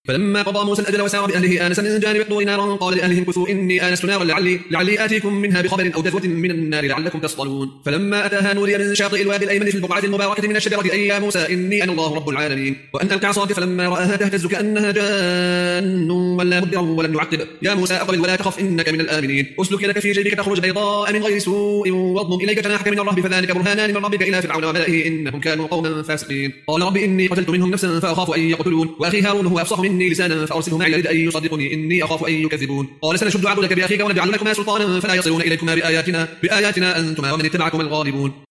فلما قضى موسى الأجل وسار بأهله آنس من جانب الطور نارا قال لأهلهم كثوا إني آنست نارا لعلي آتيكم منها بخبر أو جذوة من النار لعلكم تصطلون. فلما أتاها نودي من شاطئ الوادي الأيمن في البقعة المباركة من الشجرة أي يا موسى إني أنا الله رب العالمين وأن ألق عصاك فلما رآها تهتز كأنها جان ولا مدبرا ولم يعقب يا موسى أقبل ولا تخف إنك من الآمنين أسلك يدك في جيبك تخرج بيضاء من غير سوء واضمم إليك جناحك من الرهب فذلك برهانان من ربك إلى فرعون وملئه إنهم كانوا قوما فاسقين. قال رب إني قتلت منهم نفسا فأخاف أن يقتلون وأخي هارون هو أفصح مني لسانا فأرسله معي يرد أن يصدقني إني أخاف أن يكذبون. قال سنشد عضدك بأخيك ونجعل لكما سلطانا فلا يصلون إليكما بآياتنا أنتما ومن اتبعكما الغالبون.